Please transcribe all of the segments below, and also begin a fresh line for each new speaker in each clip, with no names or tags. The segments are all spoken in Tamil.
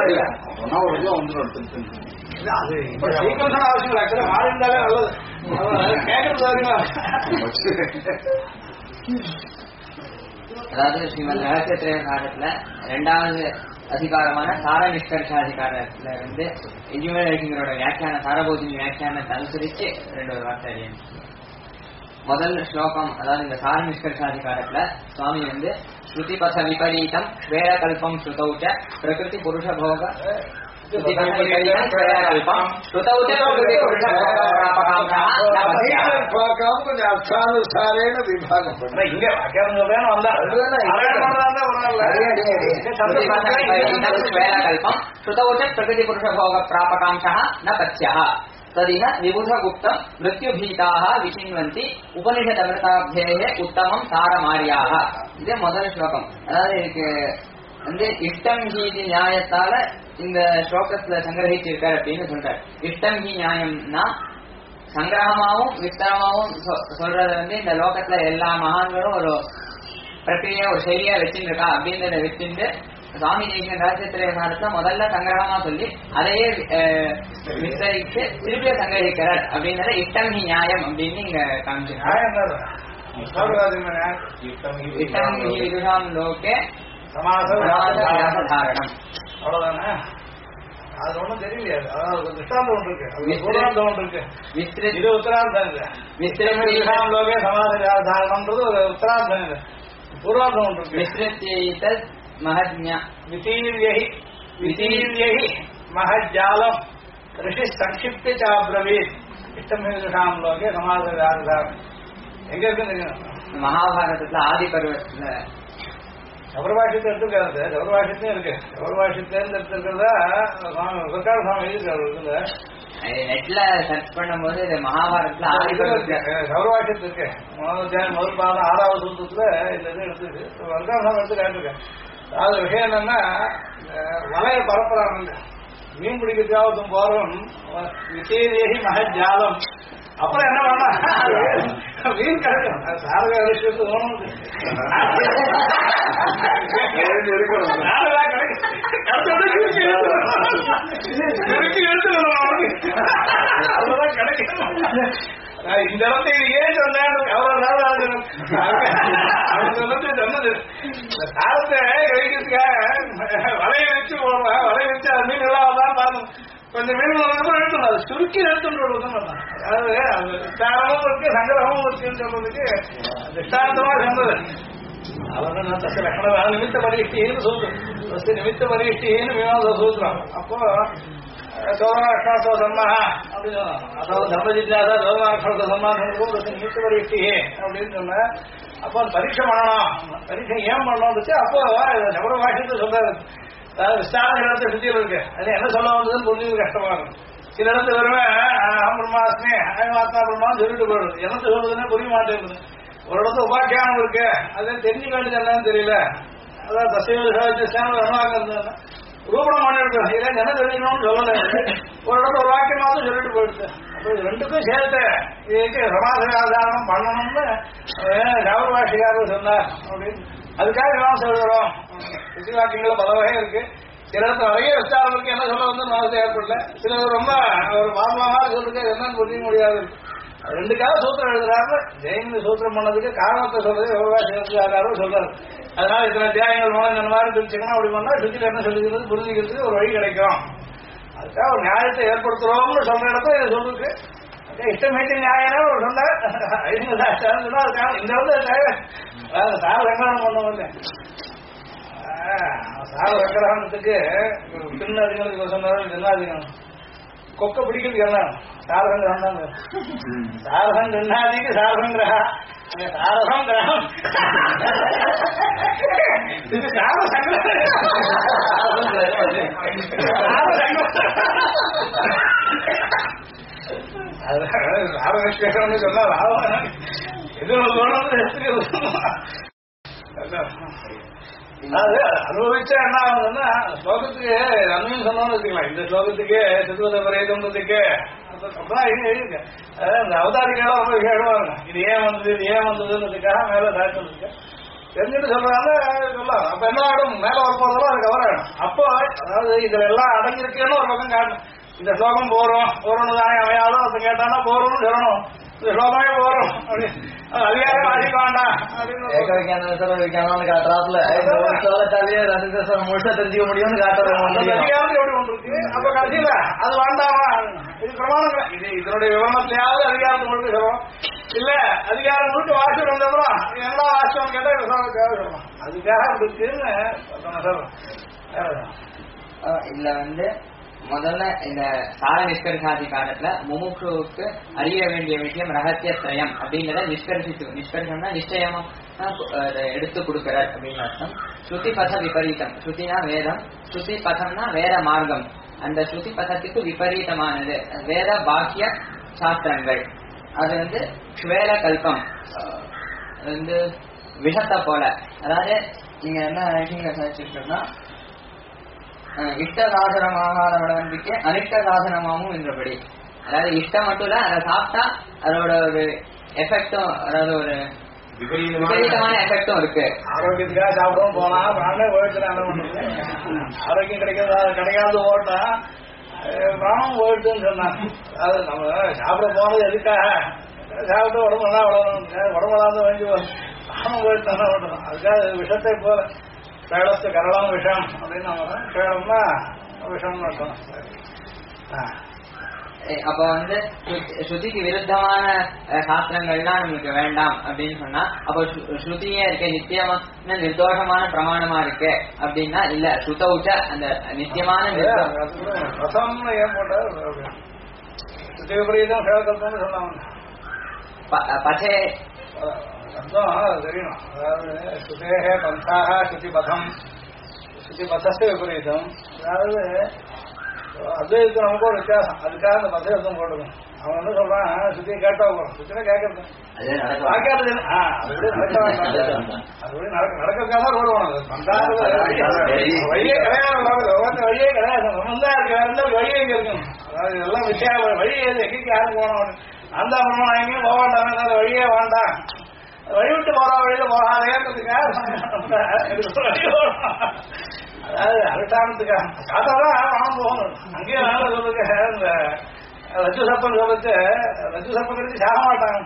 ஒன்னா ஒரு இதுல வந்துடும்.
அது சீக்கிரம் அவசியம் இல்லை. ஆக்சுவலா மாறி இருந்தாலே நல்லது. கேட்கறது
அதாவது ஸ்ரீமத் ரகசியத்திரய காலத்துல இரண்டாவது அதிகாரமான சார நிஷ்கர்ஷாதிகாரத்துல இருந்து இன்ஜினியரோட வியாக்கியான சாரபோதினி வியாக்கியானத்தை அனுசரிச்சு ரெண்டு ஒரு வார்த்தை அறியணும். முதல் ஸ்லோகம், அதாவது இந்த சார நிஷ்கர்ஷாதிகாரத்துல சுவாமி வந்து ஸ்ருதிபத விபரீதம் ஸ்வேரகல்பம் ஸ்ருதௌச்ச பிரகிருதி புருஷ போக
கொஞ்சம் அர்த்தானுசாரேன விபாகம்
பிரகிருதி புருஷ போக பிராபகாம்சா ந பத்யः तदिह विबुधगुप्तं मृत्युभीताः विचिन्वन्ति उपनिषदमृताभ्येः उत्तमं सारमार्याः. இது முதல் ஸ்லோகம். அதாவது இதுக்கு வந்து இஷ்டம் ஹீதி நியாயத்தால இந்த ஸ்லோகத்துல சங்கிரகிச்சிருக்காரு அப்படின்னு சொல்றாரு. இஷ்டம் ஹி நியாயம்னா சங்கிரகமாவும் விஸ்தாரமாவும் சொல்றது வந்து இந்த லோகத்துல எல்லா மகான்களும் ஒரு பிரக்கிரியா ஒரு செயலியா வச்சுருக்கா அப்படின்றத வச்சுட்டு சுவாமி தேசிகன் ரகசியத்திரய காலத்துல முதல்ல சங்கிரகமா சொல்லி அதையே விஸ்தரிச்சு திருப்பிய சங்கிரகிக்கிறார் அப்படின்றத இஷ்டம் ஹி நியாயம் அப்படின்னு இங்க காமிச்சிருக்காரு. இஷ்டம் ஹி விதுஷாம் லோகே சமாசாரணம்.
அவ்வளவுதானே? அது ஒண்ணும் தெரியலையா? அதாவது திருஷ்டாந்தம் ஒன்று இருக்கு, பூர்வாந்தம் ஒன்று இருக்கு. இது உத்தரார்த்தம் இல்லை. விஸ்திரம் லோகே சமாசாரணம்ன்றது ஒரு உத்தரார்த்தம் இல்லை, பூர்வாந்தம் ஒன்று இருக்கு.
விஸ்திரத்யைதத் மஹஜ்ஞா
விதீர்யஹி மஹஜ்ஜாலம் ரிஷி சங்கிப்தி சாப்ரவீத் இஷ்டமேஷாம் லோகே சமாசாரணம். எங்க இருக்கு?
மகாபாரதத்துல ஆதி பருவத்துல
சபரபாஷத்தை எடுத்துக்காது. சபரபாஷத்தையும் இருக்கு. சபரபாஷத்திலிருந்து எடுத்துக்கிறதா சர்க்கார சுவாமி எழுதிருக்காரு.
நெட்ல சர்ச் பண்ணும்போது இது மகாபாரதத்துல ஆதி
சபரபாஷத்து இருக்கு. முதல் பாதம் 6வது சூத்திரத்துல இந்த இது எடுத்துருக்கு. சர்க்கார சுவாமி எடுத்து காட்டிருக்கேன். அது விஷயம் என்னன்னா, வலைய பரப்புறாங்க, மீன் பிடிக்கிறதுக்காக போறோம் விசேதேகி மகஜாலம். அப்புறம் என்ன பண்ணா மீன் கிடைக்கும். சாரக விஷயத்து இந்த இடத்தை ஏன் சொன்னேன் சொன்னது சாரத்தை கழிக்கிறதுக்காக வலைய வச்சு போடுறேன். வலைய வச்சு அது மீன் எல்லாம் தான் பார்க்கணும். கொஞ்சம் மீன் எடுத்துடும், அது சுருக்கி எடுத்துட்டு. அதாவது விஸ்தாரமும் இருக்கு சங்கிரகமும் இருக்குன்னு சொல்றதுக்கு விஸ்தாரத்தமா சொன்னது. அவர்கள் லட்சணம் நிமித்த பரிஷ்டின்னு சொல்றது. நிமித்த பரிஷ்டின்னு விவாத சூத்திரம். அப்போ சோதனாட்சணத்தோ சம்மஹா அப்படின்னு அதாவது தர்மஜிஜாசா சோதனாட்சணத்தோ சம்மாசம் நிமித்த பரிஷ்டி அப்படின்னு சொன்ன. அப்போ பரீட்சை பண்ணணும். பரீட்சை ஏன் பண்ணணும்னு அப்போ சபர பாஷத்தை சொல்றாரு. அதாவது விஸ்தார இடத்தை சுத்தியில் இருக்கு. அது என்ன சொல்ல வந்ததுன்னு புரிஞ்சது கஷ்டமா இருக்கும். சில இடத்துல வருவேன் பிரம்மாஸ்மி ஆத்மா பிரம்மான்னு சொல்லிட்டு போயிடுது. என்னத்தை சொல்றதுன்னு புரிய மாட்டேங்குது. ஒரு இடத்துல உபாக்கியானம் இருக்கு, அது தெரிஞ்சுக்க வேண்டியது என்னன்னு தெரியல. அதாவது தசைவாங்க ரூபணம் பண்ணிருக்கோம். இதை என்ன தெரிஞ்சுக்கணும்னு சொல்லல. ஒரு இடத்துல ஒரு வாக்கியமாவது சொல்லிட்டு போயிடுது. அப்போ இது ரெண்டுக்கும் சேர்த்து இதுக்கு சமாசாரணம் பண்ணணும்னு சபர பாஷிகாரர் சொன்னார் அப்படின்னு. அதுக்காக விவாதம் சொல்கிறோம். விசி வாக்கியங்கள பல வகை இருக்கு. சில இடத்துல நிறைய விஸ்தாரம் இருக்கு. என்ன சொல்ல வந்து விவாதத்தை ஏற்படல. சில ரொம்ப ஒரு மாதமாக சொல்லுங்க என்னன்னு புரிய முடியாது. ரெண்டுக்காக சூத்திரம் எழுதுறாரு. ஜெயின் சூத்திரம் பண்ணதுக்கு காரணத்தை சொல்றது விவகாரம் சொல்றாரு. அதனால இத்தனை தியாகங்கள் மூலம் இந்த மாதிரி பிரிச்சுக்கணும். அப்படி பண்ணா சுத்தில என்ன சொல்லிக்கிறது புரிஞ்சுக்கிறதுக்கு ஒரு வழி கிடைக்கும். அதுக்காக ஒரு நியாயத்தை ஏற்படுத்துறோம்னு சொல்ற இடத்த இதை சொல்லிருக்கு. இஷ்டமேட்டு நியாயம் ஒரு சொன்னார். இந்த வந்து சார சங்கடம் பண்ணுவோம். சார சங்கரத்துக்கு பின் அதிகளுக்கு சொன்னாலும் ஜனாதிகம் கொக்க பிடிக்கிறது என்ன சாரசங்கிரகம் தாங்க. சாரசம் ஜன்னாதிக்கு சாரசங்கிரகா சாரசம் கிரகம் இது சார சங்கரம். சாரவேஸ்வரன் சொன்னா எது அது அனுபவிச்சா என்ன ஆகுதுன்னா ஸ்லோகத்துக்கு அன்மையும் சொன்னோம்னு வச்சுக்கலாம். இந்த ஸ்லோகத்துக்கு சித்துவத பரேதம்ன்றதுக்கு எழுதிருக்க இந்த அவதாரிகெல்லாம் ரொம்ப விசேஷமா இருக்கும். இது ஏன் வந்தது இது ஏன் வந்ததுன்றதுக்காக மேல சாட்சி தெரிஞ்சுட்டு சொல்றாங்க சொல்லலாம். அப்ப என்ன ஆடும் மேல வரப்போறதெல்லாம் அது கவர் ஆயிடும். அப்போ அதாவது இதுல எல்லாம் அடங்கியிருக்குன்னு ஒரு பக்கம் காட்டணும். இந்த ஸ்லோகம் போறோம்னு தானே அமையாலும் அதை கேட்டானா போறோம்னு சொல்லணும். இந்த ஸ்லோகமே போறோம் அப்படி அதிகாரம் வாசிக்க வேண்டாம்
வைக்காம காட்டுறாப்புல முழுசா தெரிஞ்சுக்க முடியும்னு காட்டுறாங்க.
அதிகாரம் எப்படி ஒன்று இருக்கு. அப்ப கடைசியில அது வேண்டாமா இது பிரமாணம் இது இதனுடைய விவரணத்தையாவது அதிகாரத்தை முழுக்க சொல்றோம். இல்ல அதிகாரம் முழுக்க வாசிட்டு வந்தப்பறம் என்ன வாசிச்சோம் கேட்டா விவசாயத்துக்காக சொல்லணும். அதுக்காக அப்படி இருக்குன்னு சொல்றேன்.
இதுல வந்து முதல்ல இந்த சார நிஷ்கர்ஷாதி காலத்துல முமுட்சுவுக்கு அறிய வேண்டிய விஷயம் ரகசியத்ரயம் அப்படிங்கிறத நிஷ்கர்ஷம்னா நிச்சயமா எடுத்து கொடுக்கிறார் அப்படின்னு அர்த்தம். ஸ்ருதி பத விபரீதம். ஸ்ருதினா வேதம், ஸ்ருதி பதம்னா வேத மார்க்கம். அந்த ஸ்ருதி பதத்துக்கு விபரீதமானது வேத பாக்கிய சாஸ்திரங்கள். அது வந்து ஸ்வேல கல்பம், வந்து விஷத்தை போல. அதாவது நீங்க என்ன நினைச்சீங்கன்னா இஷ்டசாசனமாக நம்பிக்கை அனிஷ்டசாசனமாகவும் என்றபடி. அதாவது இஷ்டம் மட்டும் இல்ல, அதை சாப்பிட்டா அதோட ஒரு எஃபெக்டும், அதாவது ஒரு விபரீதமான எஃபெக்டும் இருக்கு.
ஆரோக்கியத்துக்காக சாப்பிடவும் போனா பிராணே போயிடுச்சு. ஆரோக்கியம் கிடைக்காது ஓட்டா பிராணம் போயிடுச்சுன்னு சொன்னாங்க. அது நம்ம சாப்பிட போனது எதுக்காக சாப்பிட்டு உடம்பு நல்லா வளரணும், உடம்புலாம் வாங்கி பிராணம் போயிட்டு நல்லா ஓட்டணும். அதுக்காக விஷத்தை போல கேளத்து கரளம் விஷம் அப்படின்னு நம்ம கேளம்னா விஷம்னு அர்த்தம்.
அப்ப வந்து ஸ்ருதிக்கு விருத்தமான சாஸ்திரங்கள்லாம் நம்மளுக்கு வேண்டாம் அப்படின்னு சொன்னா, அப்போ ஸ்ருதியே இருக்க நித்தியமான நிர்தோஷமான பிரமாணமா இருக்கு அப்படின்னா இல்ல. ஸ்ருதவுச்ச அந்த நித்தியமான
ரசம்னு ஏன் போட்டா ஸ்ருதி விபரீதம் சேவகல்பம்னு சொன்னாங்க.
பச்சை
அர்த்தம் தெரியணும். அதாவது ஸ்ருதேகே பந்தாக ஸ்ருதிபதம், ஸ்ருதிபதஸ்ய விபரீதம். அதாவது அத்வைதத்துக்கு நமக்கு ஒரு வித்தியாசம். அதுக்காக அந்த பதம் போட்டுக்கணும். அவன் என்ன சொல்றான், ஸ்ருதியை கேட்டா போறோம், ஸ்ருதியை கேட்கறது பார்க்காது. அதுபடி நடக்கிறதுக்காக தான் ரோடு போனது. வழியே கிடையாது, வழியே கிடையாது. நம்ம தான் இருக்கு, வழியே எங்க இருக்கணும். அதாவது இதெல்லாம் விஷயம் வழி எங்கேயும் யாரும் போனோம். அந்த அப்புறமா நான் எங்கேயும் போக வேண்டாம், வழியே வேண்டாம், வழி விட்டு போற வழியில போகாதேன்றதுக்காக அதாவது அனுஷ்டானத்துக்காக காத்தாதான் பணம் போகணும். அங்கேயும் சொல்லுங்க, இந்த ரஜு சப்பன் சொல்லிட்டு ரஜு சப்பன் கழிச்சு சாக மாட்டாங்க.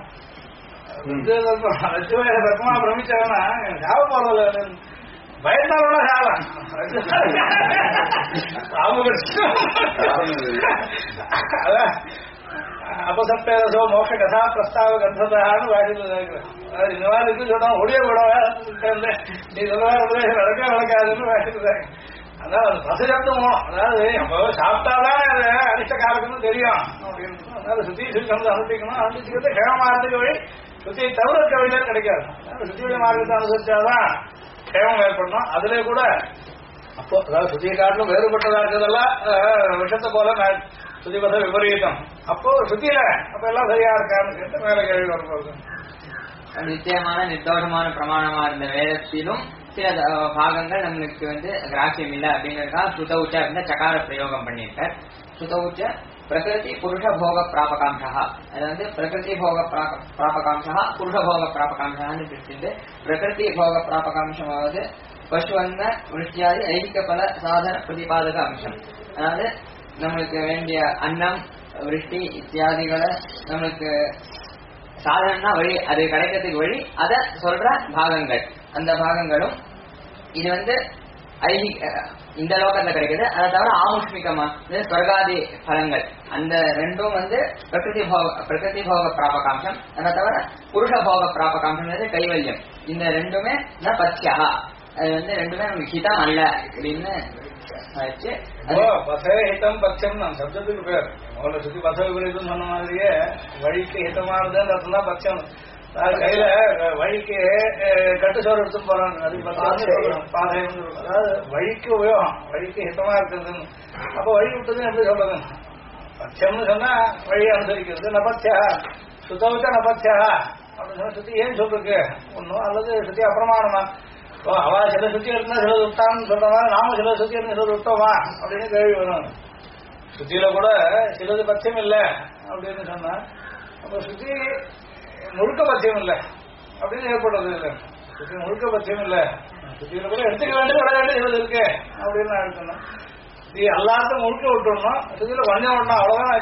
ரஜுவை சப்பமா பிரமிச்சாங்கன்னா சாக போறதில்ல, பயந்தாலும் சாகலாம். அதான் அபசப்தோ மோட்ச கதா பிரஸ்தாவ கந்ததான்னு வாடிட்டு இந்த மாதிரி இருக்கு சொன்னா ஒடிய விடவா நீ சொல்ல நடக்க நடக்காதுன்னு வாடிட்டு. அதான் அது பசஜப்தம் போகணும். அதாவது நம்ம சாப்பிட்டாதான் அது அனிஷ்ட காலத்துன்னு தெரியும் அப்படின்னு. அதனால சுத்தி சுத்தி அனுஷ்டிக்கணும். அனுஷ்டிக்கிறது கேமமாறதுக்கு வழி சுத்தியை தவிர இருக்க வழியில கிடைக்காது. சுத்தியுடைய மார்க்கத்தை அனுசரிச்சாதான் கேமம் ஏற்படணும். அதுல கூட அப்போ அதாவது சுத்தியை காட்டிலும் வேறுபட்டதா இருக்கிறதெல்லாம் விஷத்தை போல சுதிபத விபரீதம். அப்போ சுத்தியில அப்ப எல்லாம் சரியா இருக்கான்னு கேட்டு மேல கேள்வி வரப்போகுது.
நிச்சயமான நிர்தோஷமான பிரமாணமா இருந்த வேதத்திலும் சில பாகங்கள் நம்மளுக்கு வந்து கிராக்கியம் இல்லை அப்படிங்கிறதுக்காக சுத உச்ச அப்படின்னா சகார பிரயோகம் பண்ணியிருக்கார். சுத உச்ச பிரகிருதி புருஷ போக பிராபகாம்சா. அது வந்து பிரகிருதி போக பிராபகாம்சா புருஷ போக பிராபகாம்சான்னு பிரிச்சுட்டு, பிரகிருதி போக பிராபகாம்சமாவது பசுவன்ன விருஷ்டியாதி ஐகிக பல சாதன பிரதிபாதக அம்சம். அதாவது நம்மளுக்கு வேண்டிய அன்னம் விருஷ்டி இத்தியாதிகளை நம்மளுக்கு சாதனம்னா வழி, அது கிடைக்கிறதுக்கு வழி, அதை சொல்ற பாகங்கள். அந்த பாகங்களும் இது வந்து இந்த லோகத்துல கிடைக்குது. அதை தவிர ஆமுஷ்மிகமா ஸ்வர்காதி பலங்கள், அந்த ரெண்டும் வந்து பிரகிருதி போக பிராபகாம்சம். அதை தவிர புருஷ போக பிராபகாம்சம் கைவல்யம். இந்த ரெண்டுமே ந பத்யா, அது வந்து ரெண்டுமே நமக்கு ஹிதம் அல்ல அப்படின்னு
ஹிதம் பட்சம் நான் சப்தத்துக்கு பேர். அவளை சுத்தி பச விபரீதம் சொன்ன மாதிரியே வழிக்கு ஹிதமானதுன்னு அர்த்தம் தான் பட்சம். கையில வழிக்கு கட்டு சோறு எடுத்து போறாங்க, அதுக்கு பாதையம். அதாவது வழிக்கு உபயோகம், வழிக்கு ஹிதமா இருக்கிறதுன்னு. அப்ப வழி விட்டதுன்னு எப்படி சொல்றது? பட்சம்னு சொன்னா வழி அனுசரிக்கிறது. நபத்தியா சுத்தவச்சா நபத்தியா அப்படின்னு சொன்னா சுத்தி ஏன் சொல்றதுக்கு ஒன்னும், அல்லது சுத்தி அப்பிரமாணமா அவ சில சுத்தி இருந்தா சிலது விட்டான்னு சொல்ற மாதிரி நாம சில சுத்தி இருந்தா சிலது விட்டோமா அப்படின்னு கேள்வி வரும். சுத்தியில கூட சிலது பத்தியம் இல்லை அப்படின்னு சொன்னா அப்ப சுத்தி முழுக்க பத்தியம் இல்லை அப்படின்னு ஏற்படுறது இல்லை. சுத்தி முழுக்க பத்தியம் இல்ல, சுத்தியில கூட எடுத்துக்க வேண்டியது விட வேண்டியது இருக்கு அப்படின்னு நான் எடுத்துனேன். நீ எல்லாத்தையும் முழுக்க விட்டுடணும், சுத்தியில கொஞ்சம் விடணும், அவ்வளவுதான்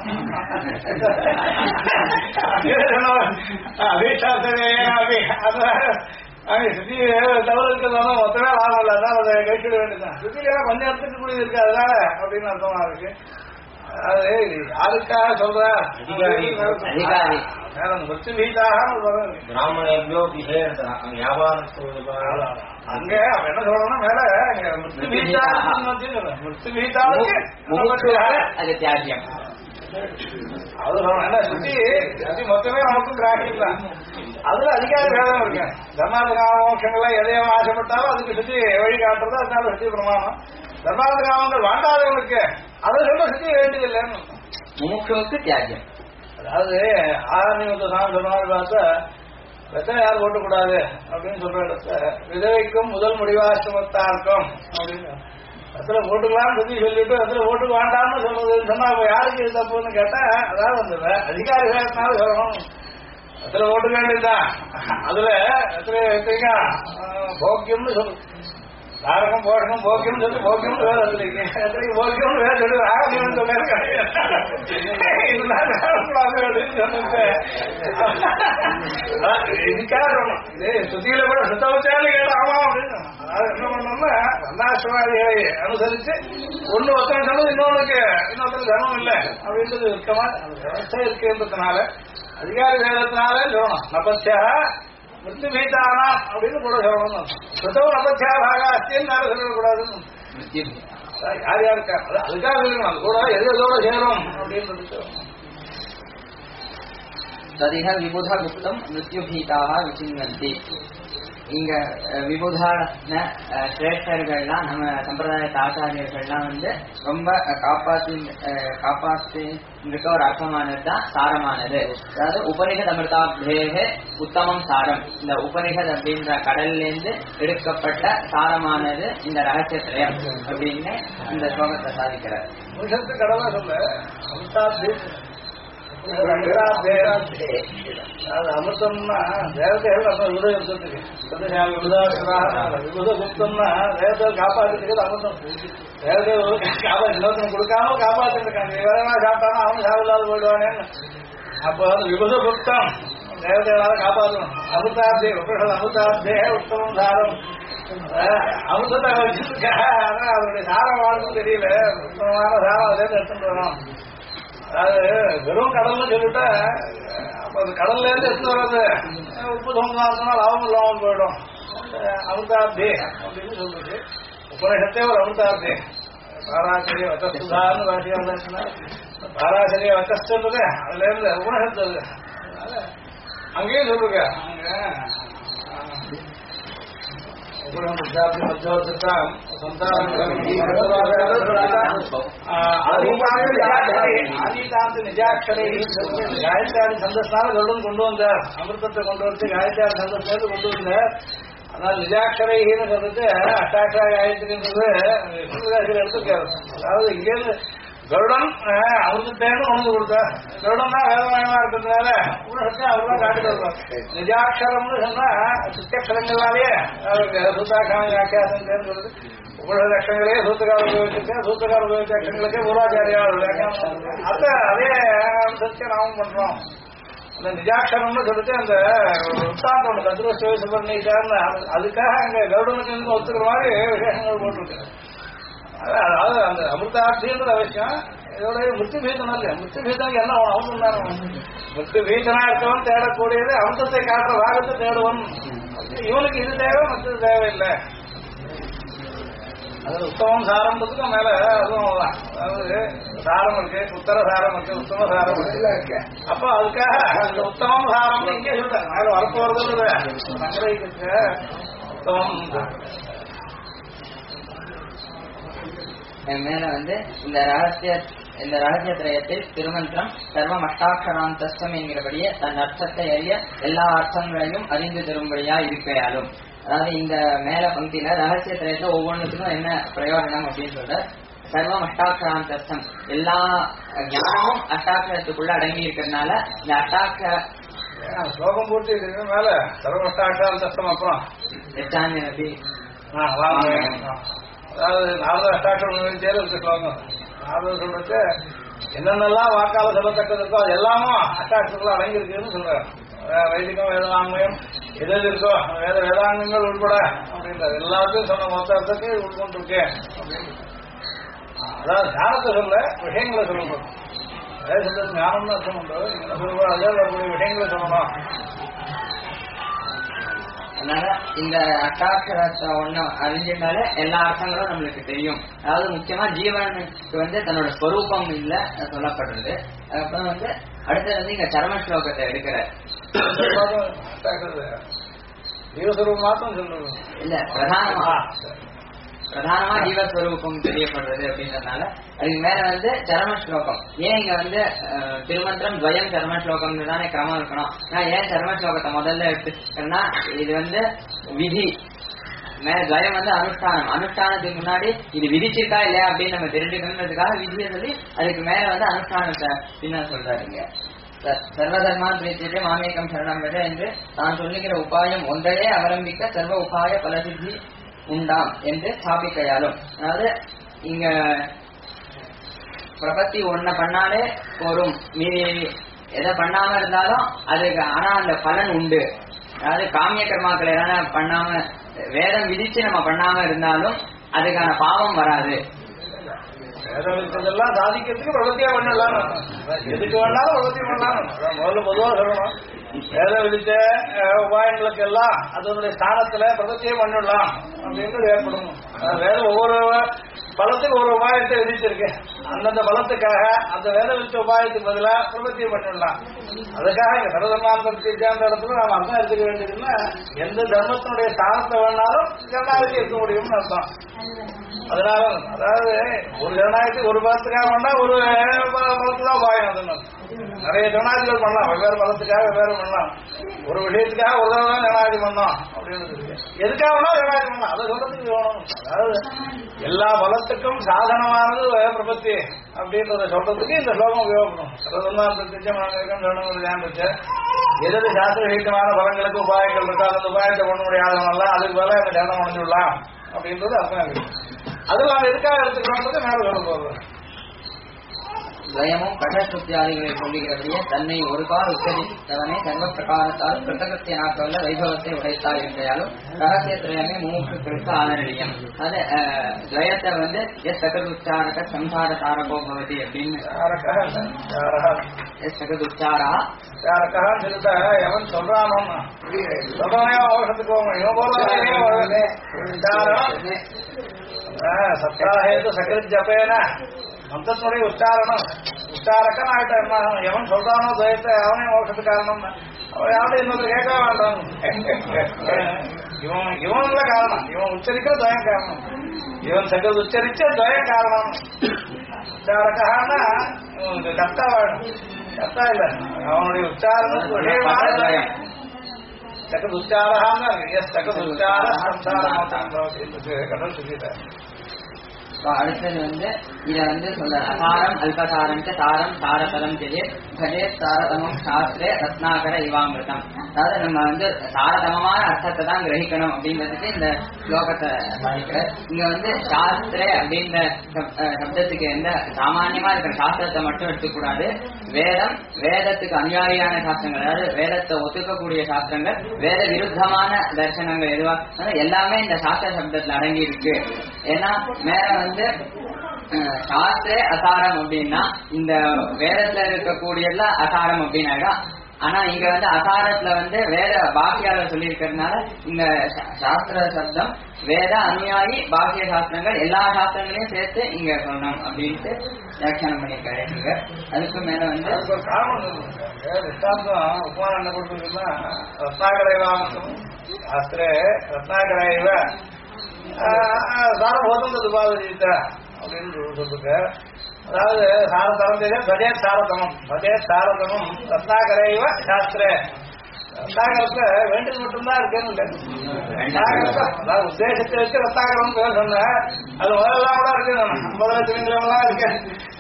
சுத்தி தவறு இருக்கிறதால மொத்தமே லாபம் இல்லை, அதான் அதை கழிச்சிட வேண்டியதுதான். சுத்தியில கொஞ்சம் எடுத்துக்க கூடியது இருக்கு அதனால அப்படின்னு அர்த்தமா இருக்கு. அது யாருக்காக சொல்ற
அதிகாரி
மிருத்து வீட்டாக
பிராமணோ வியாபாரம்
அங்க அவன் என்ன சொல்றோம்னா மேல மிருத்து வீட்டா மிருத்து வீட்டாவுக்கு
அது தியாகியம்.
அது சொல்றோம் என்ன சுத்தி சுத்தி மொத்தமே நமக்கும் கிராக்கிக்கலாம். அதுல அதிகார வேதம் இருக்கு. தர்மாதிகாமோஷங்கள்லாம் எதையும் ஆசைப்பட்டாலும் அதுக்கு சுத்தி வழி காட்டுறது, அதனால சுத்தி பிரமாணம். தர்மாதிகாமங்கள் வாண்டாதவங்களுக்கு அதை சொல்ல சுத்தி வேண்டியதில்லைன்னு
முமுட்சுவுக்கு தியாகியம்.
அதாவது ஆரணியத்தை நான் சொன்ன மாதிரி பார்த்தா வெத்தனை யாரும் ஓட்டக்கூடாது அப்படின்னு சொல்ற இடத்த விதவைக்கும் முதல் முடிவாசிரமத்தார்க்கும் அப்படின்னு அதுல ஓட்டுக்கலாம்னு சொல்லி சொல்லிட்டு அதுல ஓட்டு வேண்டாம்னு சொல்றதுன்னு சொன்னா யாருக்கு இது தப்புன்னு கேட்டா அதாவது அந்த அதிகாரிகள்னால சொல்லணும். அதுல ஓட்டுக்க வேண்டியதுதான். அதுல எத்தனை எடுத்தீங்க போக்கியம்னு சொல்லு, தாரகம் போஷகம் போக்கியம் சொல்லி போக்கியம் வேலை எத்தனை போக்கியம் வேலை சொல்லி ஆகணும்னு சொன்னாரு. இதுக்காக சொல்லணும். இது சுத்தியில கூட சுத்த வச்சாலும் கேட்டா ஆமா அப்படின்னு. அதாவது என்ன பண்ணோம்னா சந்தாசிரவாதிகளை அனுசரிச்சு ஒண்ணு ஒருத்தன் சொன்னது இன்னொன்னுக்கு இன்னொருத்தருக்கு தர்மம் இல்லை அப்படின்றது இருக்கமா அந்த விவசாயம் இருக்குன்றதுனால அதிகாரி வேதத்தினாலே சொல்லணும். நபத்தியா மிருத்து வீட்டானா அப்படின்னு கூட சொல்லணும். சுத்தம் நபத்தியா பாகா அஸ்தின்னு யாரும் சொல்லக்கூடாதுன்னு யார் யாருக்கா அதுக்காக சொல்லணும். அது கூட எதோட சேரும் அப்படின்னு
ததிக விபுத குப்தம் மிருத்யுபீதாக விசின்வந்தி. இங்க விபுதான சிரேஷ்டர்கள்லாம் நம்ம சம்பிரதாயத்து ஆச்சாரியர்கள்லாம் ரொம்ப காப்பாத்தி இருக்க ஒரு அர்த்தமானதுதான் சாரமானது. அதாவது உபனிஷத் அமிர்தாப்தேக உத்தமம் சாரம். இந்த உபனிஷத் அப்படின்ற கடல்ல இருந்து எடுக்கப்பட்ட சாரமானது இந்த ரகசியத்திரயம் அப்படின்னு இந்த ஸ்லோகத்தை சாதிக்கிறார்.
உபனிஷத்து கடலா சொல்ல அமிர்தாப்தே அது அமிர்தம்னா தேவதைகள் நம்ம விபதத்துக்கு விபத குப்தம்னா தேவதை காப்பாற்றுறதுக்கு அமிர்தம். தேவதை இன்னொருத்தன் கொடுக்காம காப்பாற்றிட்டு இருக்காங்க. வேறமா சாப்பிட்டானா அவன் சாப்பிடாது போயிடுவானேன்னு. அப்போ வந்து விபத குப்தம் தேவதைகளால காப்பாற்றணும். அமிர்தாப்தே உபனிஷத் அமிர்தாப்தே உத்தமம் சாரம். அமிர்தத்தை வச்சிருக்கா ஆனா அதனுடைய சாரம் வாழ்க்கும் தெரியல. உத்தமமான சாரம் அதே எடுத்துட்டு வரோம். அதாவது வெறும் கடல்னு சொல்லிட்டா அப்ப அது கடல்ல இருந்து எடுத்து வர்றது உப்பு சமுதாயத்தினா லாபம் இல்லாமல் போயிடும். அமிர்தாப்தே அப்படின்னு சொல்றது உபனிஷத்தே ஒரு அமிர்தாப்தே. பாராசரிய வச்சஸ்தான்னு வாசியா இருந்தாச்சுன்னா பாராசரிய வச்சஸ்ன்றது அதுல இருந்து உபனிஷத்து அது. அதனால அங்கேயும் சொல்லுங்க காயத்ரி சந்தஸ்தான கருடன் கொண்டு வந்தார். அமிர்தத்தை கொண்டு வந்து காயத்ரி சந்தஸ்தானத்தை கொண்டு வந்தார். ஆனால் நிஜாட்சரைன்னு சொல்றது அஷ்டாட்சர காயத்ரின்றது எடுத்துக்காரு. அதாவது இங்கேருந்து கருடன் அமிர்தத்தேன்னு கொண்டு கொடுத்தார். கருடன் தான் வேதமயமா இருக்கிறதுனால உலகத்தையும் அவர் தான் காட்டி தருவார். நிஜாட்சரம்னு சொன்னா சித்தக்ஷரங்களாலேயே சூத்தாக்கான வியாக்கியாசம் சொல்றது உலக லட்சங்களே சூத்துக்கார உபயோகிச்சிருக்கேன். சூத்துக்கார உபயோகிச்ச அக்ஷங்களுக்கே பூர்வாச்சாரியார் அதே அம்சத்தை நாமும் பண்றோம். அந்த நிஜாட்சரம்னு சொல்லிட்டு அந்த உத்தாந்தம் ஒன்று கத்திர சுபர்ணிக்கான்னு அதுக்காக அங்க கருடனுக்கு ஒத்துக்கிற மாதிரி விசேஷங்கள் போட்டிருக்காரு. அதாவது அந்த அமிர்தாப்தின்றது அவசியம். இதோட மிருத்து பீதனா இல்லையா? மிருத்து பீதனுக்கு என்ன அவனும் தானே. மிருத்து பீதனா இருக்கவன் தேடக்கூடியது அமிர்தத்தை காட்டுற வாகத்தை தேடுவன். இவனுக்கு இது தேவை மற்றது தேவையில்லை. அது உத்தமம் சாரம்ன்றதுக்கும் மேல அதுவும் அதாவது சாரம் இருக்கு, உத்தர சாரம் இருக்கு, உத்தம சாரம் இருக்கு. அப்போ அதுக்காக அந்த உத்தமம் சாரம் இங்கே சொல்றாங்க. மேல வரப்பு வருது சங்கரைக்கு உத்தமம்.
மேல இந்த ரகசிய திரயத்தில் திருமந்திரம் சர்வம் அஷ்டாட்சராந்தஸ்தம் என்கிறபடியே தன் அர்த்தத்தை அறிய எல்லா அர்த்தங்களையும் அறிந்து தரும்படியா இருக்கையாலும். அதாவது இந்த மேல பங்கில ரகசிய திரயத்துல ஒவ்வொன்றுக்கும் என்ன பிரயோஜனம் அப்படின்னு சொல்ற சர்வம் அஷ்டாட்சராந்தஸ்தம் எல்லா ஞானமும் அஷ்டாட்சரத்துக்குள்ள அடங்கி இருக்கிறதுனால இந்த
ஸ்லோகம் பூர்த்தி இதுக்கு மேல சர்வஷ்டாட்சாந்தம் அப்புறம்
எட்டாந்தி
அதாவது நாலு அஷ்டாட்சம் தேர்தலுக்கு ஸ்லோகம் நாலு சொல்றது என்னென்னலாம் வாக்கால சொல்லத்தக்கது இருக்கோ அது எல்லாமும் அஷ்டாட்சத்துல அடங்கியிருக்குன்னு சொல்றாரு. வைதிகம் வேதாங்கமயம் எது இருக்கோ வேதாங்கங்கள் உட்பட அப்படின்றது எல்லாத்தையும் சொன்ன மொத்தத்துக்கு உட்கொண்டிருக்கேன் அப்படின்னு. அதாவது ஞானத்தை சொல்ல விஷயங்களை சொல்லணும். அதே சொல்றது ஞானம்னு அர்த்தம் உண்டு. என்ன சொல்லுவோம் அதே விஷயங்களை சொல்லணும்.
அதனால இந்த அஷ்டாட்சரத்தை ஒண்ணு அறிஞ்சிருந்தாலே எல்லா அர்த்தங்களும் நம்மளுக்கு தெரியும். அதாவது முக்கியமா ஜீவனுக்கு வந்து தன்னோட ஸ்வரூபம் இல்ல சொல்லப்படுறது. அதுக்கப்புறம் வந்து அடுத்தது வந்து இங்க சரம ஸ்லோகத்தை எடுக்கிற
ஜீவஸ்வரூபம் மாத்திரம் சொல்லுவோம்
இல்ல பிரதானமா ஜீவஸ்வரூபம் தெரியப்படுறது அப்படின்றதுனால அதுக்கு மேல வந்து சரம ஸ்லோகம். ஏன் இங்க வந்து திருமந்திரம் துவயம் சரம ஸ்லோகம் தானே கிரமம் இருக்கணும். நான் ஏன் சரம ஸ்லோகத்தை முதல்ல எடுத்துன்னா இது வந்து விதி துவயம் வந்து அனுஷ்டானம். அனுஷ்டானத்துக்கு முன்னாடி இது விதிச்சிருக்கா இல்லையா அப்படின்னு நம்ம தெரிஞ்சுக்கணுன்றதுக்காக விதியை சொல்லி அதுக்கு மேல வந்து அனுஷ்டானத்தை பின்ன சொல்றாருங்க. சர்வதர்மான் பிரீத்திட்டு மாமேகம் சரணம் பெற என்று தான் சொல்லுகிற உபாயம் ஒன்றையே அவலம்பிக்க சர்வ உபாய பலசித்தி உண்டாம் என்று ஸ்தாபிக்கையாலும். அதாவது இங்க பிரபத்தி ஒன்ன பண்ணாலே போரும், மீறி எதை பண்ணாம இருந்தாலும் அதுக்கு ஆனா அந்த பலன் உண்டு. அதாவது காமிய கர்மாக்களை எதனா பண்ணாம வேதம் விதிச்சு நம்ம பண்ணாம இருந்தாலும் அதுக்கான பாவம் வராது.
வேதம் சாதிக்கிறதுக்கு பிரபத்தியா பண்ணலாம். எதுக்கு வேணாலும் பிரபத்தியம் பண்ணலாம். முதல்ல பொதுவா சொல்லணும். வேத விதித்த உபாயங்களுக்கு எல்லாம் அதனுடைய ஸ்தானத்துல பிரபத்தியம் பண்ணிடலாம் அப்படின்னு ஏற்படணும். வேத ஒவ்வொரு பலத்துக்கு ஒரு உபாயத்தை விதிச்சிருக்கு. அந்தந்த பலத்துக்காக அந்த வேத விதித்த உபாயத்துக்கு பதிலா பிரபத்தியம் பண்ணிடலாம். அதுக்காக இந்த சர்வதர்மாந்த இடத்துல நாம அர்த்தம் எடுத்துக்க வேண்டியதுன்னா எந்த தர்மத்தினுடைய ஸ்தானத்தை வேணாலும் ஜனநாயகத்தை இருக்க முடியும்னு அர்த்தம். அதனால அதாவது ஒரு ஜனநாயகத்துக்கு ஒரு பலத்துக்காக பண்ணா ஒரு பலத்துதான் உபாயம். அதனால நிறைய ஜனநாயகங்கள் பண்ணலாம். வெவ்வேறு பலத்துக்காக வெவ்வேறு பண்ணலாம். ஒரு விஷயத்துக்காக ஒரு தடவை ஜனநாயகம் பண்ணோம் அப்படின்னு எதுக்காக வேணா ஜனநாயகம் பண்ணலாம். அதை சொல்றதுக்கு வேணும். அதாவது எல்லா பலத்துக்கும் சாதனமானது பிரபத்தி அப்படின்றத சொல்றதுக்கு இந்த ஸ்லோகம் உபயோகப்படும். எது சாஸ்திரஹீட்டமான பலங்களுக்கு உபாயங்கள் இருக்கா அந்த உபாயத்தை பண்ண முடியாதவங்கலாம் அதுக்கு மேல இந்த ஜனம் அடைஞ்சுடலாம் அப்படின்றது அர்த்தம் இருக்கு. அது நாம எதுக்காக எடுத்துக்கிறோம்ன்றது மேல சொல்ல போகிறோம்.
துவயமும் கடற்சுத்தியாதிகளை சொல்லுகிறபடியே தன்னை ஒரு கால் உச்சரித்தவனே சர்வ பிரகாரத்தால் கிருத்தகத்தியனாக்கல்ல வைபவத்தை உடைத்தார் என்றாலும் ரகசியத்திரையமே மூமுக்கு ஆதரணியம். அது துவயத்தை வந்து எஸ் சகது உச்சாரக சம்சார தாரகோ பவதி அப்படின்னு எஸ் சகது உச்சாரா
எவன் சொல்றானோ சொல்றவனே அவசரத்துக்கு சப்தாஹேது சகத் ஜபேன மந்திரத்துடைய உச்சாரக்கன் ஆயிட்டான். எவன் சொல்றானோ துவயத்தை அவனே மோட்சத்துக்கு காரணம். அவன் யாரும் இன்னொரு கேட்க வேண்டாம். இவன்ல காரணம். இவன் உச்சரிக்கிற துவயம் காரணம். இவன் சகத் உச்சரிச்ச துவயம் காரணம். உச்சாரக்கான கர்த்தா வேணும். கர்த்தா இல்ல அவனுடைய உச்சாரணம் சகத் உச்சாரா சகத் உச்சார சம்சாரம் கடல் சொல்லிட்டார்.
அடுத்தது வந்து இத வந்து சொல்ற அசாரம் அல்பசாரம் தாரம் தாரதலம் செய்ய கஜே தாரதமம் சாஸ்திரே ரத்னாகர இவாமிருதம். அதாவது நம்ம வந்து தாரதமமான அர்த்தத்தை தான் கிரகிக்கணும் அப்படின்றதுக்கு இந்த ஸ்லோகத்தை சாதிக்கிற. இங்க வந்து சாஸ்திரே அப்படின்ற சப்தத்துக்கு எந்த சாமான்யமா இருக்கிற சாஸ்திரத்தை மட்டும் எடுத்துக்கூடாது. வேதம், வேதத்துக்கு அநியாரியான சாஸ்திரங்கள், அதாவது வேதத்தை ஒத்துக்கக்கூடிய சாஸ்திரங்கள், வேத விருத்தமான தர்சனங்கள் எதுவா எல்லாமே இந்த சாஸ்திர சப்தத்துல அடங்கி இருக்கு. ஏன்னா மேல வந்து சாஸ்திரே அசாரம் அப்படின்னா இந்த வேதத்துல இருக்கக்கூடியதுல அசாரம் அப்படின்னாக்கா. ஆனா இங்க வந்து அசாரத்துல வந்து வேத பாக்கியால சொல்லி இருக்கிறதுனால இந்த சாஸ்திர சப்தம் வேத அனுயாயி பாக்கிய சாஸ்திரங்கள் எல்லா சாஸ்திரங்களையும் சேர்த்து இங்க சொல்லணும் அப்படின்ட்டு வியாக்கியானம் பண்ணிருக்காங்க. அதுக்கு மேல வந்து
உபமானம் என்ன கொடுக்குறதுன்னா ரத்னாகரைவாஸ்திரே ரத்னாகரைவ சாரபோதம் துபாவதித்த அப்படின்னு சொல்லுங்க. அதாவது சாரதரம் பதே சாரதமம் பதே சாரதமம் ரத்னாகரைவ சாஸ்திரே. ரத்னாகரத்துல வேண்டியது மட்டும்தான் இருக்குன்னு அதாவது உத்தேசத்தை வச்சு ரத்னாகரம் பேர் சொன்ன அது முதல்லாம் கூட இருக்கு. 50 லட்சம் இருக்கு.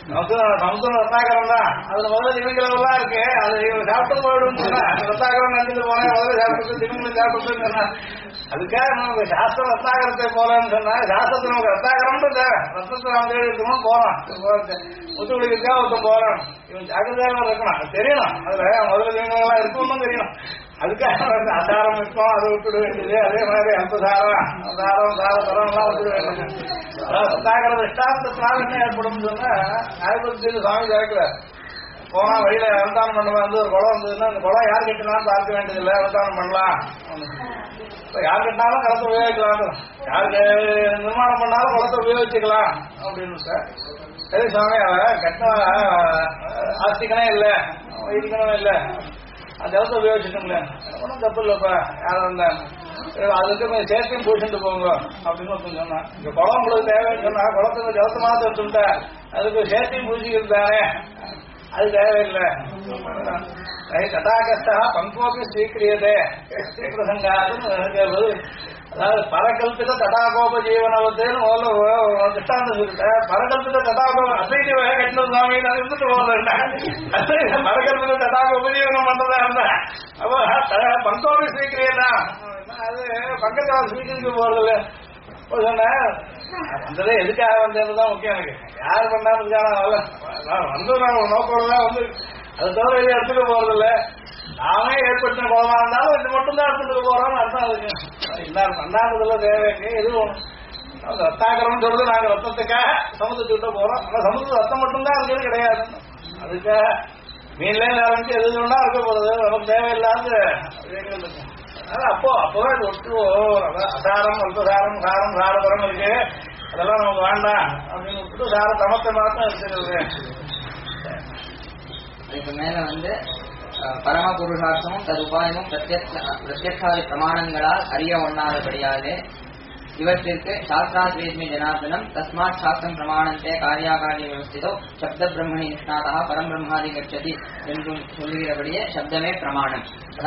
சமுத்திரம் ரத்தாகரம் தான். அதுல முதல்ல திமிங்கலாம் இருக்கு. அது சாப்பிட்டு போயிடும் சொன்னா ரத்தாகரம் நினைச்சு போனேன். முதல்ல சாப்பிட்டு திமிங்கலம் சாப்பிட்டு சொன்னா அதுக்காக நமக்கு சாஸ்திரம் ரத்தாகரத்தை போறேன்னு சொன்னா சாஸ்திரத்தை நமக்கு ரத்தாகரம்னு ரத்தத்தை நம்ம தேடி இருக்கணும் போறோம். முத்துக்குடிக்கா ஒருத்தன் போறான். இவன் ஜாக்கிரதையாக இருக்கணும். அது தெரியணும். அதுல முதல்ல திமிங்கலாம் இருக்கணும்னு தெரியணும். அதுக்காக அசாரம் இருக்கும். அதை விட்டுட வேண்டியது. அதே மாதிரி அல்பசாரம் சாரம் சாரதரம் எல்லாம் விட்டுட வேண்டியது. ரத்தாகரம் இஷ்டாந்தத்தினால என்ன ஏற்படும் சொன்னா நாயபுரத்தில் சுவாமி ஜாக்கிறார். போனா வழியில அனுதானம் பண்ண வந்து ஒரு குளம் வந்ததுன்னா அந்த குளம் யார் கட்டினாலும் பார்க்க வேண்டியதில்லை. அனுதானம் பண்ணலாம். யார் கட்டினாலும் குளத்தை உபயோகிக்கலாம். யாருக்கு நிர்மாணம் பண்ணாலும் குளத்தை உபயோகிச்சுக்கலாம் அப்படின்னு சார். சரி சுவாமி அவன் கட்டின ஆஸ்திகனே இல்லை வைதிகனும் இல்லை அந்த இடத்த உபயோகிச்சுட்டோம்ல ஒன்றும் தப்பு இல்லைப்பா யாரும் இருந்தாங்க. அதுக்கு கொஞ்சம் சேர்த்தையும் பூசிட்டு போங்க அப்படின்னு சொன்னா இந்த குளம் உங்களுக்கு தேவைன்னு சொன்னா குளத்துக்கு ஜலத்தை மாத்த எடுத்துட்டா அதுக்கு சேர்த்தையும் பூசிக்கிறது தானே அது தேவையில்லை. கதாகஸ்தா பங்கோப்பி ஸ்வீக்கிரியதே பிரசங்காது. அதாவது பரகல்பித தடாகோப ஜீவனவத்தேன்னு முதல்ல திஷ்டாந்தம் சொல்லிட்டேன். பரகல்பித தடாகோப அசைக்க கட்டினது சுவாமி நான் இருந்துட்டு போறேன். பரகல்பித தடாகோப ஜீவனம் பண்றதா இருந்தா அப்போ பங்கோப்பி ஸ்வீக்கிரியதா அது பங்கத்தை ஸ்வீகரிக்க போறதில்ல. சொன்னேன் வந்ததே எதுக்காக வந்ததுதான் முக்கியம். எனக்கு யார் பண்ணாதுக்கான வந்து நான் நோக்கம்லாம் வந்து அது தவிர எதுவும் எடுத்துக்க போறதில்ல. நாமே ஏற்படுத்தின குளமா இருந்தாலும் இது மட்டும் தான் எடுத்துட்டு போறோம்னு அர்த்தம். அதுக்கு எல்லாரும் பண்ணாததுல தேவைக்கு எதுவும் ரத்தாகரம் சொல்றது நாங்க ரத்தத்துக்காக சமுதிரத்துக்கிட்ட போறோம். ஆனா சமுதிர ரத்தம் மட்டும்தான் இருக்கிறது கிடையாது. அதுக்காக மீன்ல ஆரம்பிச்சு எது ஒன்றா இருக்க போறது நமக்கு தேவையில்லாத இருக்கு. அப்போதான் இது ஒட்டுவோம். அசாரம் அல்பசாரம் சாரம் சாரதரம் இருக்கு. அதெல்லாம் நமக்கு வேண்டாம் அப்படின்னு விட்டுட்டு சார தமத்தை மாத்திரம் இருக்கிறது.
இதுக்கு மேல வந்து பரம புருஷார்த்தமும் தது உபாயமும் பிரத்யக்ஷாதி பிரமாணங்களால் அறிய ஒண்ணாதபடியாலே இவற்றிற்கு சாஸ்திராத் வேத்மி ஜனார்தனம் தஸ்மாத் சாஸ்திரம் பிரமாணந்தே காரியாகாரிய வியவஸ்திதோ சப்த பிரம்மணி நிஷ்ணாதா பரம் பிரம்மாதி கச்சதி என்று சொல்லுகிறபடியே சப்தமே பிரமாணம்.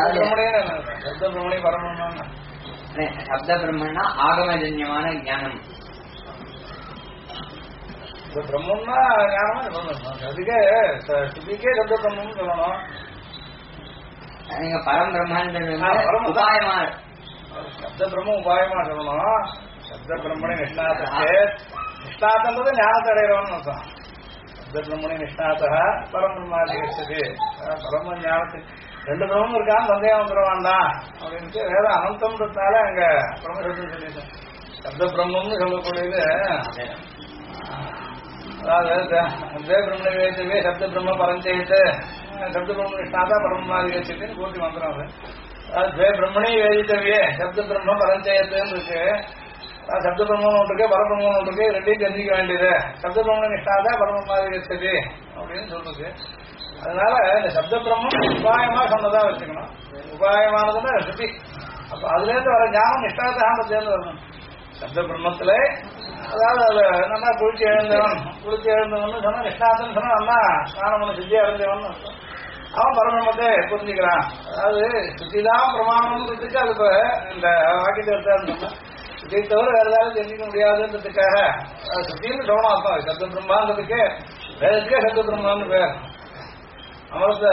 சப்த பிரம்மன்னா ஆகமஜன்யமான ஞானம்.
பிரம்மன்னா ஞானமா அதுக்கே சுதிக்கே சப்த பிரம்மன்னு சொல்லணும்.
நீங்க பரம் பிரம்மன்றது உபாயமா
சப்த பிரம்ம உபாயமா சொல்லணும். சப்த பிரம்மணி நிஷ்ணாத்தே நிஷ்ணாத்தன்றது ஞானத்தை அடைகிறவன் அர்த்தம். சப்த பிரம்மணி நிஷ்ணாத்தா பரம் பிரம்மாதி கச்சதி. பரம ஞானத்துக்கு ரெண்டு பிரம்மம் இருக்கான்னு சந்தேகம் வந்துட வேண்டாம் அப்படின்ட்டு வேற அனந்தம்ன்றதுனால அங்க பிரம்மசப்தம் சொல்லிட்டேன். சப்த பிரம்மம்னு சொல்லக்கூடியது அதாவது பிரம்மண வேதவே சப்த பிரம்ம பரஞ்செய்து சப்த பிரம்ம நிஷ்ணாதா பரமாதி கட்சின்னு கோட்டி மந்திரம். அது துவே பிரம்மணி வேதித்தவியே சப்த பிரம்ம பரஞ்செய்துன்னு இருக்கு. சப்த பிரம்மன் ஒன்று இருக்கு பரபிரம்மன் ஒன்று இருக்கு. ரெண்டையும் தெரிஞ்சிக்க வேண்டியது. சப்த பிரம்மண நிஷ்ணாதா பரமாதி கட்சி அப்படின்னு சொல்றது. அதனால இந்த சப்த பிரம்மம் உபாயமா சொன்னதா வச்சுக்கணும். உபாயமானதுன்னா ஸ்ருதி. அப்ப அதுல இருந்து வர ஞானம் நிஷ்டாதான சேர்ந்து வரணும். சப்த பிரம்மத்துல அதாவது அதுல நல்லா குளிச்சு எழுந்தவன் சொன்னா நிஷ்டாத்தன் சொன்னா நல்லா ஸ்நானம் பண்ண சித்தியா இருந்தவன் அவன் பரபிரம்மத்தை புரிஞ்சுக்கிறான். அதாவது சுத்திதான் பிரமாணம்ன்றதுக்கு அது இப்ப இந்த வாக்கியத்தை எடுத்தாருன்னு சொன்னா சுத்தியை தவிர வேற ஏதாவது தெரிஞ்சிக்க முடியாதுன்றதுக்காக சுத்தின்னு சொல்லணும் அர்த்தம். சப்த பிரம்மான்றதுக்கு வேதத்துக்கே சப்த பிரம்மான்னு பேர். அமிர்த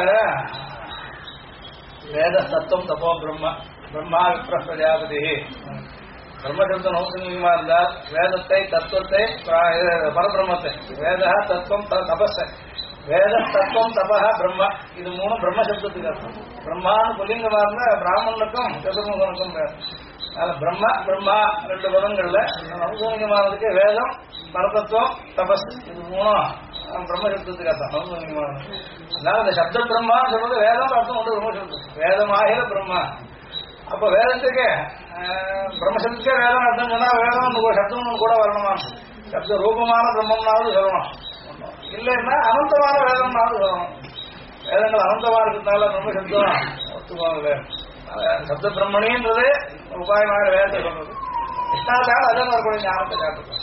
வேத தத்துவம் தப்போ பிரம்மா பிரம்மா விப்ர பிரஜாபதி. பிரம்மசப்தம் நௌசங்கமா இருந்தால் வேதத்தை தத்துவத்தை பரபிரம்மத்தை வேத தத்துவம் தபஸ் வேத தத்துவம் தபா பிரம்மா இது மூணு பிரம்மசப்தத்துக்கு அர்த்தம். பிரம்மான்னு புல்லிங்கமா இருந்தா பிராமணனுக்கும் சதுர்முகனுக்கும் பேர். பிரம்மா பிரம்மா ரெண்டு பதங்கள்ல நௌசங்கமானதுக்கு வேதம் பரதத்துவம் தபஸ் இது மூணும் பிரம்மசப்தத்துக்கு அர்த்தம் நௌசங்கமான. அதனால இந்த சப்த பிரம்மான்னு சொல்றது வேதம் அர்த்தம் உண்டு. பிரம்மசப்தம் வேதமாகிற பிரம்மா. அப்ப வேதத்துக்கு பிரம்மசப்தத்துக்கே வேதம் அர்த்தம் சொன்னா வேதம் சப்தம் கூட வரணுமா? சப்த ரூபமான பிரம்மம்னாவது சொல்லணும். இல்லைன்னா அனந்தமான வேதம்னாவது சொல்லணும். வேதங்கள் அனந்தமா இருக்கிறதுனால பிரம்மசப்தம் ஒத்துக்குவாங்க. சப்த பிரம்மணின்றது உபாயமாக வேதத்தை சொல்றது. இஷ்டாதால் அதே வரக்கூடிய ஞானத்தை காட்டுறது.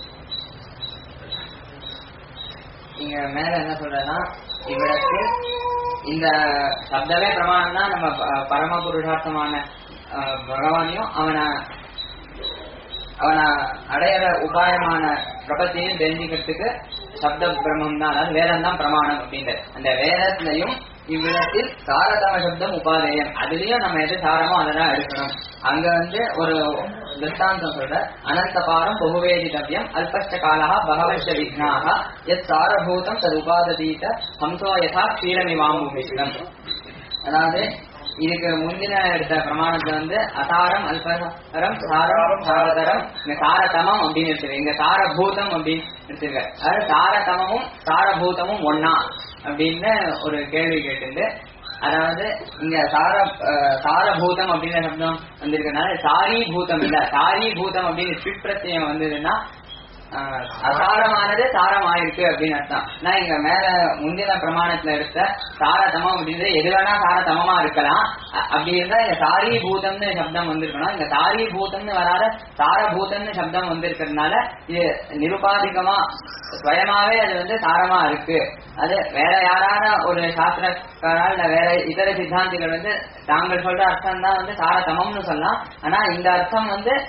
நீங்க மேல என்ன சொல்றேன்னா இவ்விடத்தில் இந்த சப்தமே பிரமாணம் தான் நம்ம பரம புருஷார்த்தமான பகவானையும் அவனை அடையிற உபாயமான பிரபத்தியையும் தெரிஞ்சுக்கிறதுக்கு சப்த பிரம்மம் தான், அதாவது வேதம் தான் பிரமாணம் அப்படின்றது. அந்த வேதத்திலையும் இவ்விடத்தில் சாரதம சப்தம் உபாதேயம், அதுலயும் நம்ம எது சாரமோ அதெல்லாம் எடுக்கணும். அங்க ஒரு திருஷ்டாந்தம் சொல்ற, அனந்தபாரம் பகுவேதிதவ்யம் அல்பஷ்ட காலா பகவஷ்ட விக்னாக எத் சாரபூதம் தது உபாததீத ஹம்சோ யதா க்ஷீரமிவாம்புமிஷ்டம். அதாவது இதுக்கு முந்தின எடுத்த பிரமாணத்துல அசாரம் அல்பரம் சாரம் சாரதரம், இங்க சாரதமம் அப்படின்னு எடுத்துருக்கு, இங்க சாரபூதம் அப்படின்னு எடுத்துருக்க. அதாவது சாரதமமும் சாரபூதமும் ஒன்னா அப்படின்னு ஒரு கேள்வி கேட்டு, அதாவது இங்க சாரபூதம் அப்படின்ற சப்தம் வந்திருக்கனால சாரீபூதம் இல்ல, சாரீபூதம் அப்படின்னு ஸ்பிரத்தியம் வந்ததுன்னா அசாரமானது சாரமாயிருக்கு அப்படின்னு அர்த்தம். நான் இங்க மேல முந்தின பிரமாணத்துல எடுத்த சாரதமம் அப்படின்றது எது வேணா சாரதமமா இருக்கலாம். அப்படி இருந்தா இங்க சாரீபூதம்னு சப்தம் வந்திருக்கணும். இங்க சாரீபூதம்னு வராத சாரபூதம்னு சப்தம் வந்திருக்கிறதுனால இது நிருபாதிகமா ஸ்வயமாவே அது சாரமா இருக்கு. அது வேற யாரான ஒரு சாஸ்திரக்காரால் இல்ல வேற இதர சித்தாந்திகள் தாங்கள் சொல்ற அர்த்தம் தான் சாரதமம்னு சொல்லலாம். ஆனா இந்த அர்த்தம்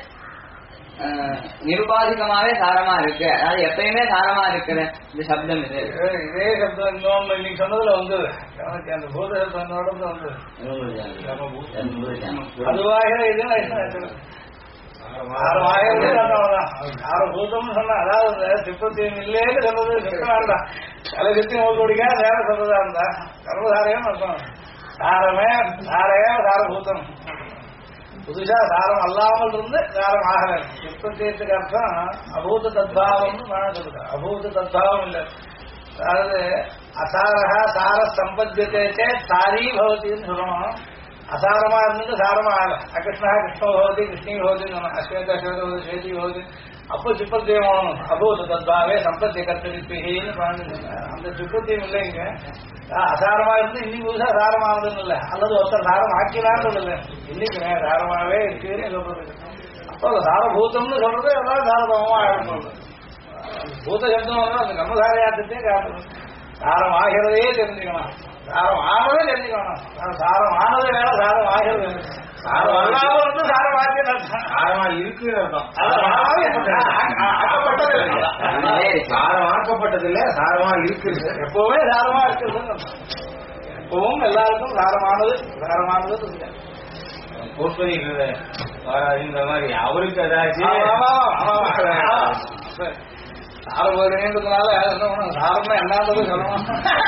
நிருபாதிகமாவே சாரமா இருக்கு. அதாவது எப்பயுமே சாரமா இருக்கிற இந்த சப்தம் இது.
இதே சப்தம் இன்னொன்னு இன்னைக்கு சொன்னதுல வந்தது, அந்த பூத சப்தம் வந்தது அதுவாக இது பூதம்னு சொன்னா, அதாவது சிப்பத்தியம் இல்லேன்னு சொல்றது சித்தமா இருந்தா அதை சித்தி நோக்கடிக்கா வேற சொல்றதா இருந்தா சர்வசாரையும் அர்த்தம். சாரமே சாரையே சாரபூதம், புதுசா சாரம் அல்லாமல் இருந்து சாரம் ஆகல. சிப்பத்தியத்துக்கு அர்த்தம் அபூத தத்பாவம்னு சொல்லுங்க. அபூத தத்பாவம் இல்லை, அதாவது அசாரா சார சம்பத்தியத்தை சாரி பவத்தின்னு சொல்லணும். அசாரமா இருந்துட்டு சாரமா ஆகல. அகிருஷ்ணா கிருஷ்ணோ பவதி கிருஷ்ணி பவதின்னு சொல்லணும். அஸ்வேத அஸ்வேத பவதி ஸ்வேதி பவதி. அப்போ சிப்பத்தியம் ஆகணும். அபூத தத்பாவே சம்பத்திய கர்த்தரிப்பின்னு அந்த சிப்பத்தியம் இல்லைங்க. அசாரமா இருந்து இன்னைக்கு புதுசா சாரமானதுன்னு இல்லை, அல்லது ஒருத்தர் சாரம் ஆக்கினான்னு இல்லை, இன்னைக்கு சாரமாவே இருக்குன்னு சொல்றது. அப்போ சாரபூதம்னு சொல்றது எல்லாம் சாரதமா ஆகணும். பூத சப்தம் அந்த கர்மசாரியாத்தே காட்டணும். சாரம் ஆகிறதையே தெரிஞ்சுக்கணும், சாரம் ஆனதே தெரிஞ்சுக்கணும். சாரம் ஆனது வேற, சாரம் ஆகிறது சாரம் அல்லாம இருந்து சாரம் ஆக்கி
சாரமா இருக்கு சாரம் ஆக்கப்பட்டது இல்ல, சாரமா இருக்கு.
எப்பவுமே சாரமா இருக்குது. எப்பவும் எல்லாருக்கும் சாரமானது சாரமானது
கோஸ்வரி இந்த மாதிரி அவருக்கு ஏதாச்சும்
சாரம் வருகிறதுனால சாரம்னா என்னன்றது சொல்லணும்.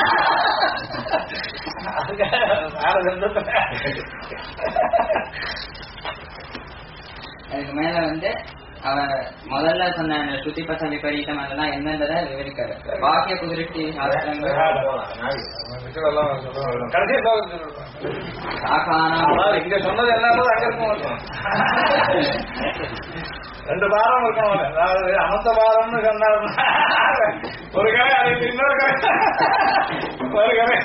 அதுக்கு மேல அவன் முதல்ல சொன்ன ஸ்ருதி பச விபரீதம் அதெல்லாம் என்னன்றதை விவரிக்காரு. பாக்கிய குதிருஷ்டி சாஸ்திரங்கள்
இங்க சொன்னது என்னன்றது அங்க இருக்கும். ரெண்டு பாரம் இருக்கணும். அதாவது அனந்த பாரம்னு சொன்னார் ஒரு கதை, அதுக்கு இன்னொரு கதை ஒரு கதை.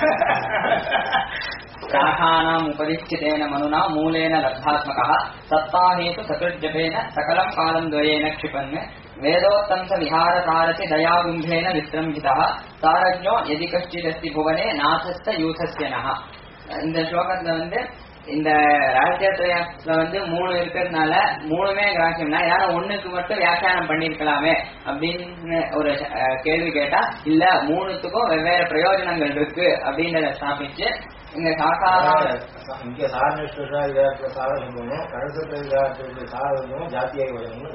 शाखानाम् उपदिष्टितेन मनुना मूलेन लब्धात्मकः सत्ताहेतु सकृज्जपेन सकलं कालं द्वयेन क्षिपन् वेदोत्तंस विहारसारसि दयागुम्भेन विस्रम्भितः सारज्ञो यदि कश्चिदस्ति भुवने नाथश्च यूथस्य नः. இந்த ஸ்லோகத்துல இந்த ராஜ்யத்திரயத்துல 3 இருக்கிறதுனால 3மே கிராக்கியம்னா யாரும் ஒண்ணுக்கு மட்டும் வியாக்கியானம் பண்ணிருக்கலாமே அப்படின்னு ஒரு கேள்வி கேட்டா, இல்ல 3த்துக்கும் வெவ்வேறு பிரயோஜனங்கள் இருக்கு அப்படின்றத ஸ்தாபிச்சு இங்க
இங்க சாரநிஷ்டா விதார்த்த சாரசம்பவம் கணசத்த விதார்த்த சாரசம்பவம் ஜாத்தியாகி வரணும்னு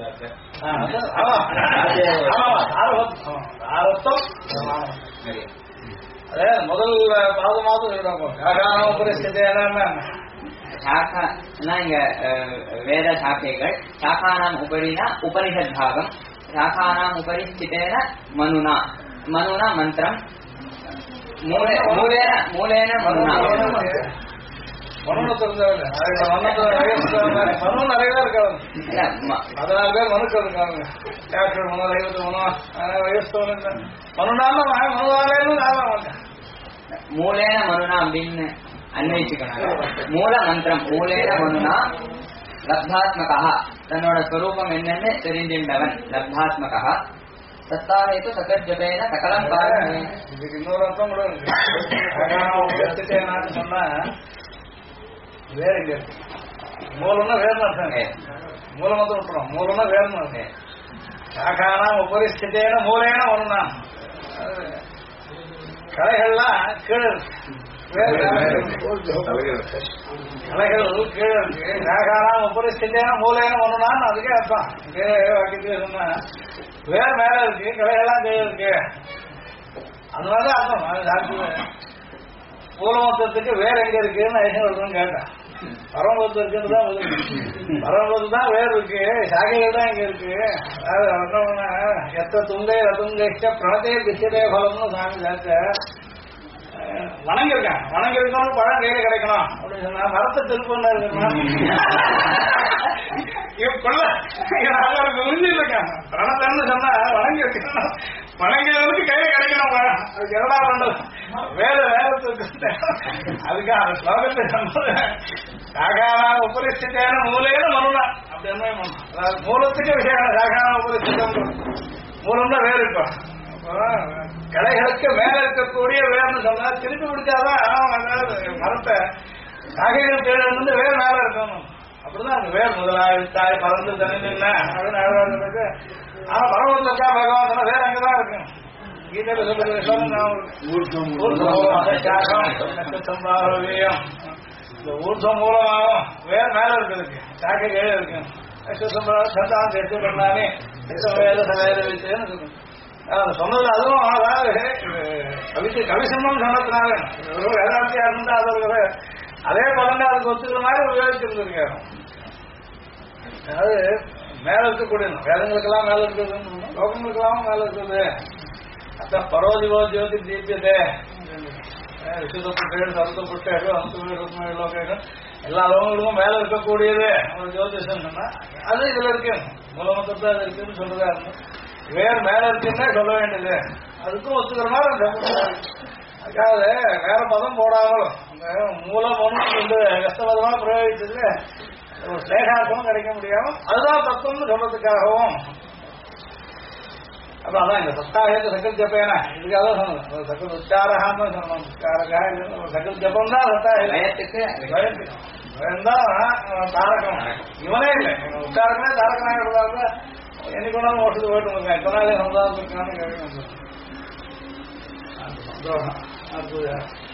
அதே முதல் பாதமாவது
சாக்கா இங்க வேத சாக்கைகள். சாக்கானாம் உபரினா உபனிஷத் பாகம், சாக்கானாம் உபரி ஸ்திதேன மனுனா, மனுனா மந்திரம், மூலேன மனுனா.
மனு தெரிஞ்சவங்க மனு நிறைய பேர் இருக்காங்க. 14 பேர் மனுக்கள் இருக்காங்க.
மூலேன மனுனா அப்படின்னு அன்வயிச்சுக்கணும். மூல மந்திரம் மூலேன மனுனா லப்தாத்மகா, தன்னோட ஸ்வரூபம் என்னன்னு தெரிஞ்சின்றவன் லப்தாத்மகா. சத்தாஹேது சகஜபேன சகலம் காரணம்.
இதுக்கு இன்னொரு அர்த்தம் கூட இருக்கு. சொன்னா வேற இங்க மூலம்னா வேறுனு அர்த்தம். மூலமத்தம் விட்டுறோம். மூலம்னா வேறுனு அர்த்தம். சாகானா உபரிஸ்திதேன மூலேன வருணா. கலைகள்லாம் கீழே இருக்கு. வேறு கலைகள் கீழே இருக்கு. நாகாராம் உபரிஸ்தியான மூலையான ஒண்ணுனான்னு அதுக்கே அர்த்தம். இதே வாக்கியத்துக்கு சொன்னா வேறு மேல இருக்கு, கலைகள்லாம் கீழே இருக்கு. அதனாலதான் அர்த்தம். மூலமொத்தத்துக்கு வேற எங்க இருக்குன்னு ஐசன் கேட்டேன். பரமபத்து இருக்குன்னு தான் பரமபத்து தான் வேறு இருக்கு, சாகைகள் தான் இங்க இருக்கு. அதாவது எத்த துங்கை ரதுங்க பிரணத்தையே திசைதே பலம்னு சாமி சாச்ச வணங்கிருக்கேன். வணங்கிருக்கணும் பழம் கையில கிடைக்கணும் அப்படின்னு சொன்னா மரத்தை திருப்பண்ணா இருக்கணும். இருக்காங்க பிரணத்தன்னு சொன்னா வணங்கி இருக்கணும், வணங்கியவனுக்கு கையில கிடைக்கணும் பழம். அதுக்கு என்னடா பண்றது? வேற வேதத்துக்கு அதுக்காக அந்த ஸ்லோகத்தை சொன்னது சாகாரா உபரிஸ்தியான மூலையில மனுனா அப்படி என்ன பண்ணணும். அதாவது மூலத்துக்கு விஷயம் சாகாரா உபரிஸ்திதம் மூலம் தான் வேறு. இப்போ கலைகளுக்கு மேல இருக்கக்கூடிய வேர்னு சொன்னா திருப்பி பிடிச்சாதான் மரத்தை சாகைகள் கீழே இருந்து வேர் மேல இருக்கணும். அப்படிதான் அந்த வேர் முதலாளித்தாய் பறந்து தனி நின்ன அப்படின்னு அழகாக. ஆனா பரவத்துக்கா பகவான் வேற அங்கதான் இருக்கு. கீதையில சொல்லுவேன் இந்த ஊர்தம் மூலமாகும் வேற மேல இருக்கிறதுக்கு சாக்கை கீழே இருக்கு. சந்தானம் சேர்த்து பண்ணாமே சொன்னது அதுவும் அதாவது கவிசம்மம் சொன்னதுனால வேதாந்தியா இருந்தா அது அதே பலங்க அதுக்கு ஒத்துக்கிற மாதிரி உபயோகிச்சிருந்திருக்காரு. அதாவது மேல இருக்கக்கூடிய வேதங்களுக்கெல்லாம் மேல இருக்குது, லோகங்களுக்கெல்லாம் மேல இருக்குது. அதான் பரோதிவோ ஜோதி தீபியதே விசுதப்பட்டேன் சருத்தப்பட்டேன் அம்சம் எல்லா லோகங்களுக்கும் மேல இருக்கக்கூடியது ஒரு ஜோதிஷம் சொன்னா அது இதுல இருக்கு. மூலமொத்தத்தை அது இருக்குன்னு சொல்றதா இருந்தோம். வேறு மேல இருக்குன்னே சொல்ல வேண்டியது அதுக்கும் ஒத்துக்கிற மாதிரி. அதுக்காக வேற பதம் போடாமல் மூலம் ஒன்று கஷ்டபதமா பிரயோகிச்சது ஒரு ஸ்லேகார்த்தமும் கிடைக்க முடியாம அதுதான் தத்துவம்னு சொல்றதுக்காகவும். அப்ப அதான் இந்த சத்தாகத்து சக்கல் ஜப்பேன இதுக்காக சொன்னது. சக்கல் உச்சாரகான்னு சொன்னோம். சக்கல் ஜப்பம் தான் சத்தாகத்துக்கு தான் தாரகம். இவனே இல்லை உச்சாரகனே தாரகனாக இருந்தாங்க. என்னைக்கு ஒன்றாலும் ஓட்டுக்கு போயிட்டு இருக்கேன். இப்ப நாளே சந்தாரம் இருக்கான்னு கேட்க சந்தோஷம். அடுத்தது